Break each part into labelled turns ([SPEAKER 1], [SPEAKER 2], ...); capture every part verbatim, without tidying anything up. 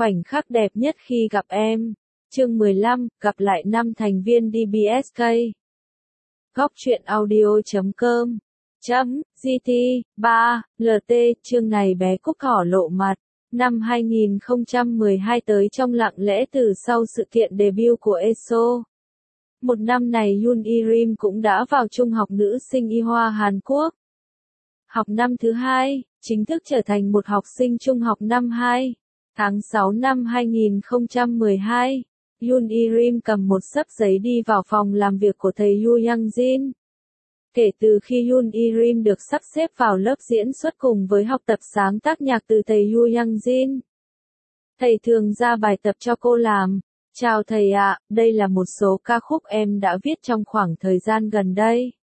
[SPEAKER 1] Khoảnh khắc đẹp nhất khi gặp em. Chương mười lăm, gặp lại năm thành viên đê bê ét ca. Góc truyện audio chấm com chấm gt ba lờ tê chương này bé Cúc Thỏ lộ mặt. Năm hai nghìn không trăm mười hai tới trong lặng lẽ từ sau sự kiện debut của e ét o. Một năm này Yoon E-rim cũng đã vào trung học nữ sinh Y Hoa Hàn Quốc. Học năm thứ hai, chính thức trở thành một học sinh trung học năm hai. Tháng sáu năm hai nghìn không trăm mười hai, Yoon E-rim cầm một xấp giấy đi vào phòng làm việc của thầy Yoo Young-jin. Kể từ khi Yoon E-rim được sắp xếp vào lớp diễn xuất cùng với học tập sáng tác nhạc từ thầy Yoo Young-jin, thầy thường ra bài tập cho cô làm. Chào thầy ạ, đây là một số ca khúc em đã viết trong khoảng thời gian gần đây.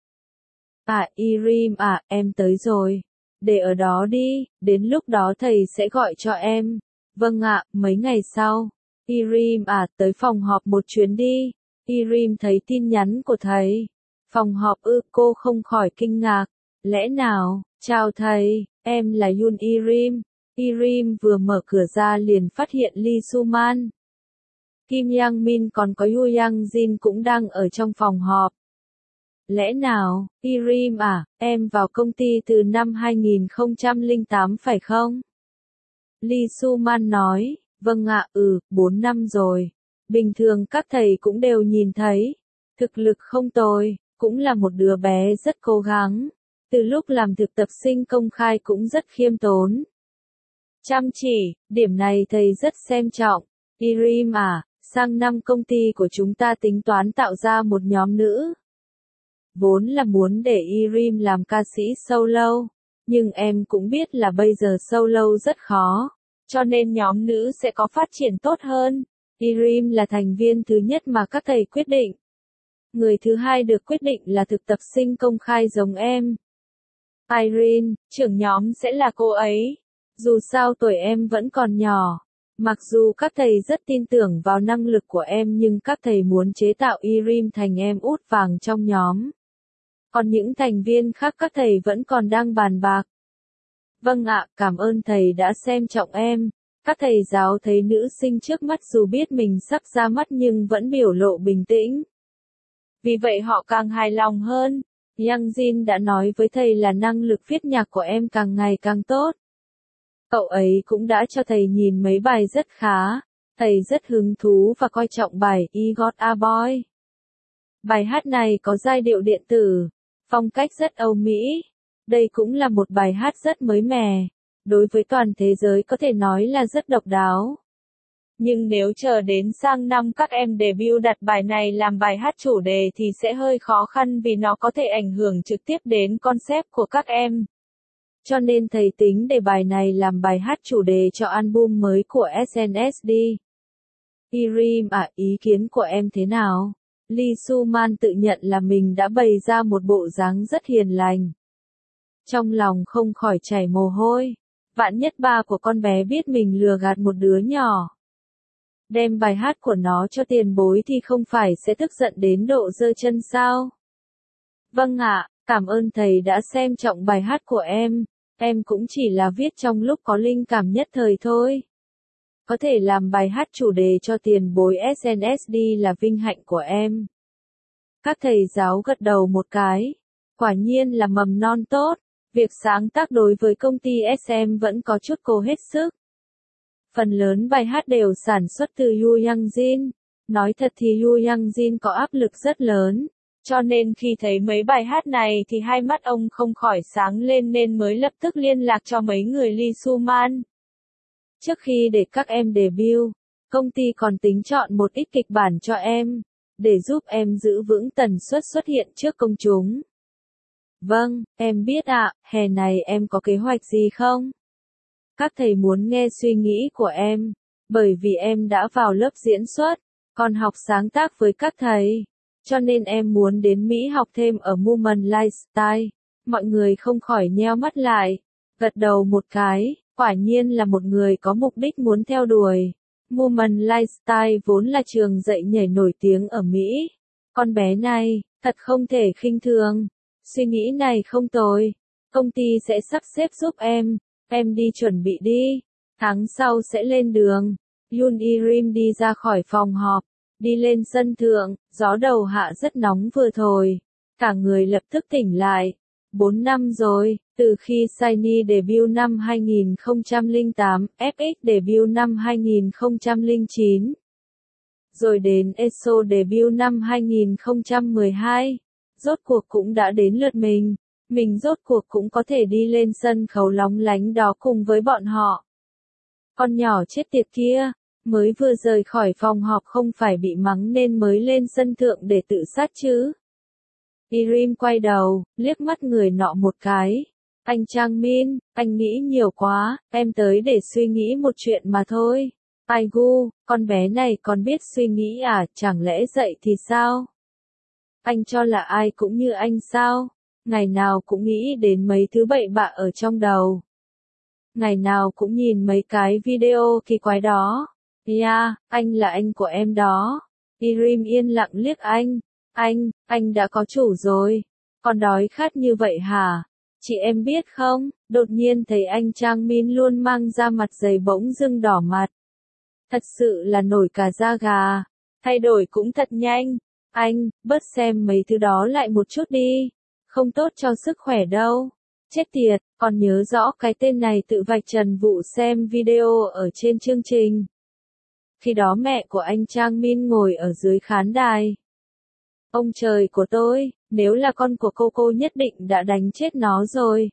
[SPEAKER 1] À, E-rim à, em tới rồi. Để ở đó đi, đến lúc đó thầy sẽ gọi cho em. Vâng ạ, mấy ngày sau. E-rim à, tới phòng họp một chuyến đi. E-rim thấy tin nhắn của thầy. Phòng họp ư, cô không khỏi kinh ngạc. Lẽ nào, chào thầy, em là Yoon E-rim. E-rim vừa mở cửa ra liền phát hiện Lee Soo-man, Kim Yang Min còn có Yoo Young-jin cũng đang ở trong phòng họp. Lẽ nào, E-rim à, em vào công ty từ năm hai nghìn không trăm lẻ tám phải không? Lee Soo-man nói, vâng ạ, ừ, bốn năm rồi. Bình thường các thầy cũng đều nhìn thấy. Thực lực không tồi, cũng là một đứa bé rất cố gắng. Từ lúc làm thực tập sinh công khai cũng rất khiêm tốn. Chăm chỉ, điểm này thầy rất xem trọng. E-rim à, sang năm công ty của chúng ta tính toán tạo ra một nhóm nữ. Vốn là muốn để E-rim làm ca sĩ solo, nhưng em cũng biết là bây giờ solo rất khó, cho nên nhóm nữ sẽ có phát triển tốt hơn. E-rim là thành viên thứ nhất mà các thầy quyết định. Người thứ hai được quyết định là thực tập sinh công khai giống em. Irene, trưởng nhóm sẽ là cô ấy. Dù sao tuổi em vẫn còn nhỏ. Mặc dù các thầy rất tin tưởng vào năng lực của em nhưng các thầy muốn chế tạo E-rim thành em út vàng trong nhóm. Còn những thành viên khác các thầy vẫn còn đang bàn bạc. Vâng ạ, cảm ơn thầy đã xem trọng em. Các thầy giáo thấy nữ sinh trước mắt dù biết mình sắp ra mắt nhưng vẫn biểu lộ bình tĩnh. Vì vậy họ càng hài lòng hơn. Young-jin đã nói với thầy là năng lực viết nhạc của em càng ngày càng tốt. Cậu ấy cũng đã cho thầy nhìn mấy bài rất khá. Thầy rất hứng thú và coi trọng bài I Got a Boy. Bài hát này có giai điệu điện tử, phong cách rất Âu Mỹ. Đây cũng là một bài hát rất mới mẻ. Đối với toàn thế giới có thể nói là rất độc đáo. Nhưng nếu chờ đến sang năm các em debut đặt bài này làm bài hát chủ đề thì sẽ hơi khó khăn vì nó có thể ảnh hưởng trực tiếp đến concept của các em. Cho nên thầy tính để bài này làm bài hát chủ đề cho album mới của ét en ét đê. E-rim à, ý kiến của em thế nào? Lee Soo-man tự nhận là mình đã bày ra một bộ dáng rất hiền lành. Trong lòng không khỏi chảy mồ hôi. Vạn nhất ba của con bé biết mình lừa gạt một đứa nhỏ. Đem bài hát của nó cho tiền bối thì không phải sẽ tức giận đến độ giơ chân sao? Vâng ạ, cảm ơn thầy đã xem trọng bài hát của em. Em cũng chỉ là viết trong lúc có linh cảm nhất thời thôi. Có thể làm bài hát chủ đề cho tiền bối ét en ét đê là vinh hạnh của em. Các thầy giáo gật đầu một cái. Quả nhiên là mầm non tốt. Việc sáng tác đối với công ty ét em vẫn có chút cố hết sức. Phần lớn bài hát đều sản xuất từ Yoo Young-jin. Nói thật thì Yoo Young-jin có áp lực rất lớn. Cho nên khi thấy mấy bài hát này thì hai mắt ông không khỏi sáng lên nên mới lập tức liên lạc cho mấy người Lee Soo-man. Trước khi để các em debut, công ty còn tính chọn một ít kịch bản cho em, để giúp em giữ vững tần suất xuất hiện trước công chúng. Vâng, em biết ạ, hè này em có kế hoạch gì không? Các thầy muốn nghe suy nghĩ của em, bởi vì em đã vào lớp diễn xuất, còn học sáng tác với các thầy. Cho nên em muốn đến Mỹ học thêm ở Movement Lifestyle. Mọi người không khỏi nheo mắt lại, gật đầu một cái, quả nhiên là một người có mục đích muốn theo đuổi. Movement Lifestyle vốn là trường dạy nhảy nổi tiếng ở Mỹ. Con bé này, thật không thể khinh thường. Suy nghĩ này không tồi. Công ty sẽ sắp xếp giúp em. Em đi chuẩn bị đi. Tháng sau sẽ lên đường. Yoon Irim đi ra khỏi phòng họp, đi lên sân thượng, gió đầu hạ rất nóng vừa thổi. Cả người lập tức tỉnh lại. Bốn năm rồi, từ khi Shiny debut năm hai nghìn không trăm lẻ tám, ép ích debut năm hai nghìn không trăm lẻ chín. Rồi đến e ét o debut năm hai nghìn không trăm mười hai. Rốt cuộc cũng đã đến lượt mình. Mình rốt cuộc cũng có thể đi lên sân khấu lóng lánh đó cùng với bọn họ. Con nhỏ chết tiệt kia, mới vừa rời khỏi phòng họp không phải bị mắng nên mới lên sân thượng để tự sát chứ. Irim quay đầu, liếc mắt người nọ một cái. Anh Chang Min, anh nghĩ nhiều quá, em tới để suy nghĩ một chuyện mà thôi. Ai gu, con bé này còn biết suy nghĩ à, chẳng lẽ dậy thì sao? Anh cho là ai cũng như anh sao? Ngày nào cũng nghĩ đến mấy thứ bậy bạ ở trong đầu. Ngày nào cũng nhìn mấy cái video kỳ quái đó. Yeah, anh là anh của em đó. Irim yên lặng liếc anh. Anh, anh đã có chủ rồi. Còn đói khát như vậy hả? Chị em biết không, đột nhiên thấy anh Chang Min luôn mang ra mặt dày bỗng dưng đỏ mặt. Thật sự là nổi cả da gà. Thay đổi cũng thật nhanh. Anh, bớt xem mấy thứ đó lại một chút đi. Không tốt cho sức khỏe đâu. Chết tiệt, còn nhớ rõ cái tên này tự vạch trần vụ xem video ở trên chương trình. Khi đó mẹ của anh Chang Min ngồi ở dưới khán đài. Ông trời của tôi, nếu là con của cô cô nhất định đã đánh chết nó rồi.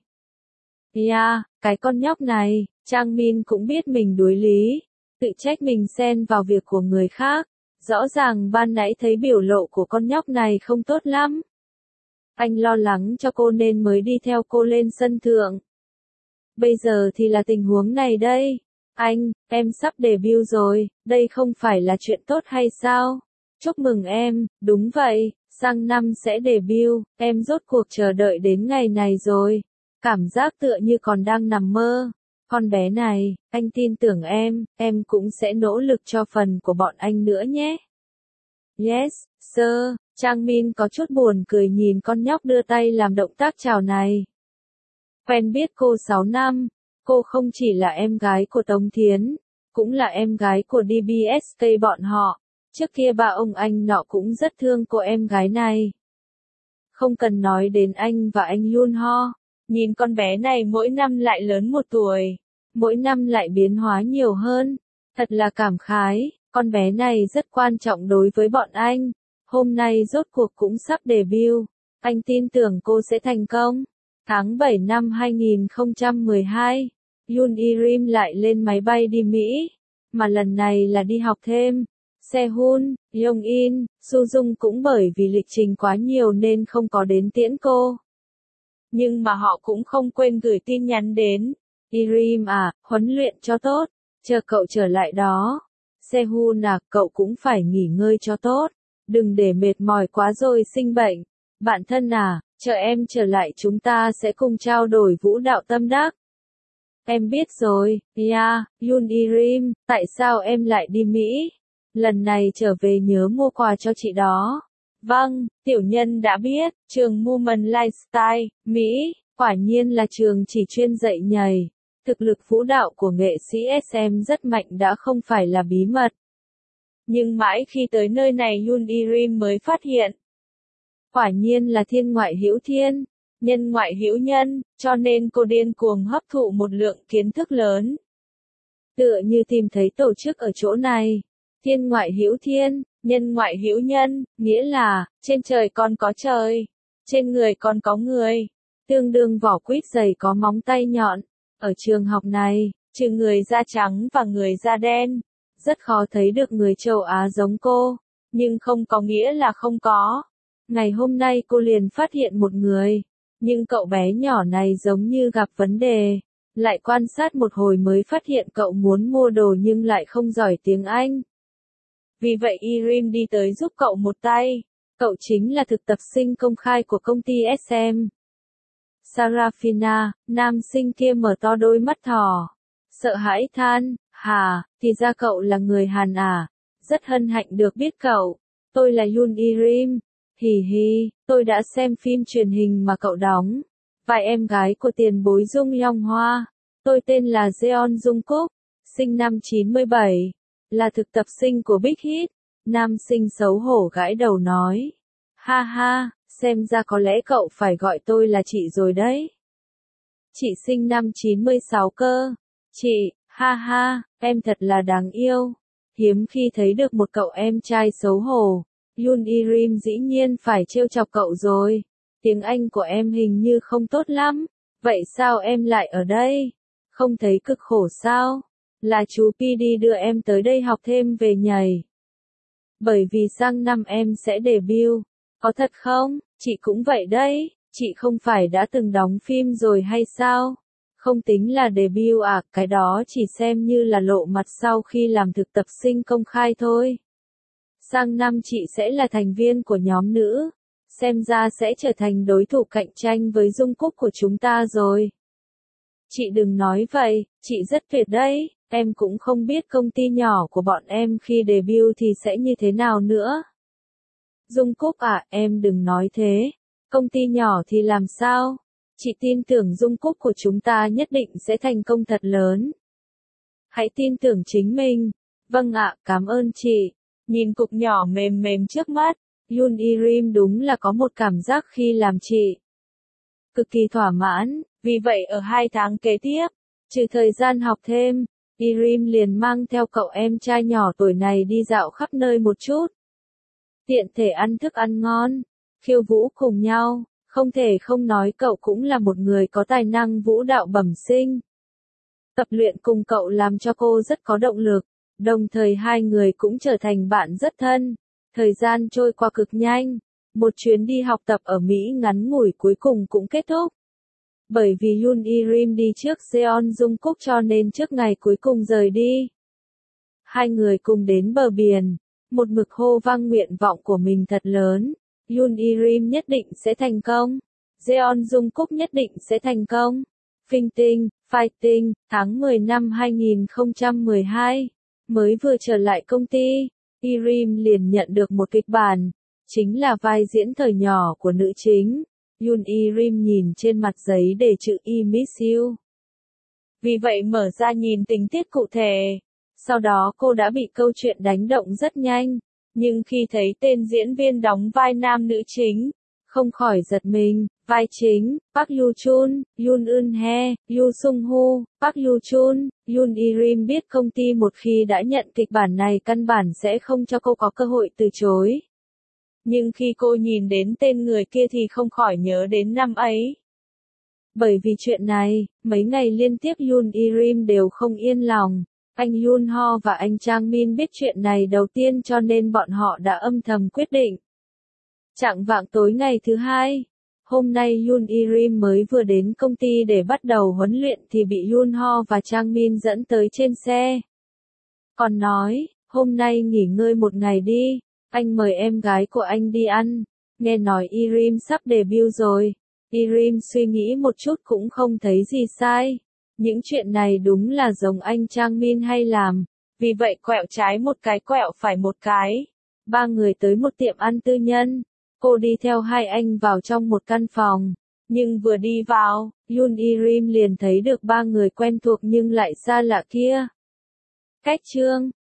[SPEAKER 1] Yeah, cái con nhóc này, Chang Min cũng biết mình đuối lý. Tự trách mình xen vào việc của người khác. Rõ ràng ban nãy thấy biểu lộ của con nhóc này không tốt lắm. Anh lo lắng cho cô nên mới đi theo cô lên sân thượng. Bây giờ thì là tình huống này đây. Anh, em sắp debut rồi, đây không phải là chuyện tốt hay sao? Chúc mừng em, đúng vậy, sang năm sẽ debut, em rốt cuộc chờ đợi đến ngày này rồi. Cảm giác tựa như còn đang nằm mơ. Con bé này, anh tin tưởng em, em cũng sẽ nỗ lực cho phần của bọn anh nữa nhé. Yes, sir. Chang Min có chút buồn cười nhìn con nhóc đưa tay làm động tác chào này. Quen biết cô sáu năm, cô không chỉ là em gái của Tống Thiến, cũng là em gái của đê bê ét ca bọn họ. Trước kia ba ông anh nọ cũng rất thương cô em gái này. Không cần nói đến anh và anh Yoon Ho. Nhìn con bé này mỗi năm lại lớn một tuổi. Mỗi năm lại biến hóa nhiều hơn. Thật là cảm khái, con bé này rất quan trọng đối với bọn anh. Hôm nay rốt cuộc cũng sắp debut. Anh tin tưởng cô sẽ thành công. Tháng bảy năm hai nghìn không trăm mười hai, Yoon Irim lại lên máy bay đi Mỹ. Mà lần này là đi học thêm. Sehun, Yong-in, Soo-jung cũng bởi vì lịch trình quá nhiều nên không có đến tiễn cô. Nhưng mà họ cũng không quên gửi tin nhắn đến. Irim à, huấn luyện cho tốt. Chờ cậu trở lại đó. Sehun à, cậu cũng phải nghỉ ngơi cho tốt. Đừng để mệt mỏi quá rồi sinh bệnh. Bạn thân à, chờ em trở lại chúng ta sẽ cùng trao đổi vũ đạo tâm đắc. Em biết rồi, yeah, Yoon Irim, tại sao em lại đi Mỹ? Lần này trở về nhớ mua quà cho chị đó. Vâng, tiểu nhân đã biết, trường Movement Lifestyle, Mỹ, quả nhiên là trường chỉ chuyên dạy nhảy. Thực lực vũ đạo của nghệ sĩ ét em rất mạnh đã không phải là bí mật. Nhưng mãi khi tới nơi này Yoon Irim mới phát hiện. Quả nhiên là thiên ngoại hữu thiên, nhân ngoại hữu nhân, cho nên cô điên cuồng hấp thụ một lượng kiến thức lớn. Tựa như tìm thấy tổ chức ở chỗ này. Thiên ngoại hữu thiên, nhân ngoại hữu nhân, nghĩa là, trên trời còn có trời, trên người còn có người. Tương đương vỏ quýt dày có móng tay nhọn. Ở trường học này, trừ người da trắng và người da đen, rất khó thấy được người châu Á giống cô, nhưng không có nghĩa là không có. Ngày hôm nay cô liền phát hiện một người, nhưng cậu bé nhỏ này giống như gặp vấn đề. Lại quan sát một hồi mới phát hiện cậu muốn mua đồ nhưng lại không giỏi tiếng Anh. Vì vậy Irim đi tới giúp cậu một tay. Cậu chính là thực tập sinh công khai của công ty ét em. Sarafina, nam sinh kia mở to đôi mắt thỏ. Sợ hãi than, hà, thì ra cậu là người Hàn à. Rất hân hạnh được biết cậu. Tôi là Yoon Irim. Hì hì, tôi đã xem phim truyền hình mà cậu đóng. Vai em gái của tiền bối Jung Yong Hoa. Tôi tên là Jeon Jungkook, sinh năm chín mươi bảy. là thực tập sinh của Big Hit. Nam sinh xấu hổ gãi đầu nói. Ha ha, xem ra có lẽ cậu phải gọi tôi là chị rồi đấy. Chị sinh năm chín mươi sáu cơ. Chị, ha ha, em thật là đáng yêu. Hiếm khi thấy được một cậu em trai xấu hổ. Yoon Irim dĩ nhiên phải trêu chọc cậu rồi. Tiếng Anh của em hình như không tốt lắm. Vậy sao em lại ở đây? Không thấy cực khổ sao? Là chú pê đê đưa em tới đây học thêm về nhảy. Bởi vì sang năm em sẽ debut. Có thật không? Chị cũng vậy đấy. Chị không phải đã từng đóng phim rồi hay sao? Không tính là debut à, cái đó chỉ xem như là lộ mặt sau khi làm thực tập sinh công khai thôi. Sang năm chị sẽ là thành viên của nhóm nữ. Xem ra sẽ trở thành đối thủ cạnh tranh với Jungkook của chúng ta rồi. Chị đừng nói vậy, chị rất tuyệt đấy, em cũng không biết công ty nhỏ của bọn em khi debut thì sẽ như thế nào nữa. Jungkook à, em đừng nói thế, công ty nhỏ thì làm sao? Chị tin tưởng Jungkook của chúng ta nhất định sẽ thành công thật lớn. Hãy tin tưởng chính mình. Vâng ạ, cảm ơn chị. Nhìn cục nhỏ mềm mềm trước mắt, Yoon Irim đúng là có một cảm giác khi làm chị. Cực kỳ thỏa mãn, vì vậy ở hai tháng kế tiếp, trừ thời gian học thêm, Irim liền mang theo cậu em trai nhỏ tuổi này đi dạo khắp nơi một chút. Tiện thể ăn thức ăn ngon, khiêu vũ cùng nhau, không thể không nói cậu cũng là một người có tài năng vũ đạo bẩm sinh. Tập luyện cùng cậu làm cho cô rất có động lực, đồng thời hai người cũng trở thành bạn rất thân. Thời gian trôi qua cực nhanh, một chuyến đi học tập ở Mỹ ngắn ngủi cuối cùng cũng kết thúc. Bởi vì Yoon Irim đi trước Jeon Jungkook cho nên trước ngày cuối cùng rời đi. Hai người cùng đến bờ biển, một mực hô vang nguyện vọng của mình thật lớn. Yoon Irim nhất định sẽ thành công. Jeon Jungkook nhất định sẽ thành công. Fighting, Fighting, tháng mười năm hai nghìn không trăm mười hai, mới vừa trở lại công ty, Irim liền nhận được một kịch bản, chính là vai diễn thời nhỏ của nữ chính. Yoon Irim nhìn trên mặt giấy để chữ I miss you. Vì vậy mở ra nhìn tình tiết cụ thể. Sau đó cô đã bị câu chuyện đánh động rất nhanh, nhưng khi thấy tên diễn viên đóng vai nam nữ chính, không khỏi giật mình. Vai chính, Park Yoo Chun, Yoon Eun Hye, Yoo Sung Hu, Park Yoo Chun. Yoon Irim biết công ty một khi đã nhận kịch bản này căn bản sẽ không cho cô có cơ hội từ chối. Nhưng khi cô nhìn đến tên người kia thì không khỏi nhớ đến năm ấy. Bởi vì chuyện này, mấy ngày liên tiếp Yoon Irim đều không yên lòng. Anh Yoon Ho và anh Chang Min biết chuyện này đầu tiên cho nên bọn họ đã âm thầm quyết định. Chạng vạng tối ngày thứ hai, hôm nay Yoon Irim mới vừa đến công ty để bắt đầu huấn luyện thì bị Yoon Ho và Chang Min dẫn tới trên xe. Còn nói, hôm nay nghỉ ngơi một ngày đi, anh mời em gái của anh đi ăn. Nghe nói Irim sắp debut rồi. Irim suy nghĩ một chút cũng không thấy gì sai. Những chuyện này đúng là giống anh Chang Min hay làm. Vì vậy quẹo trái một cái quẹo phải một cái. Ba người tới một tiệm ăn tư nhân. Cô đi theo hai anh vào trong một căn phòng. Nhưng vừa đi vào, Yoon Irim liền thấy được ba người quen thuộc nhưng lại xa lạ kia. Cách chương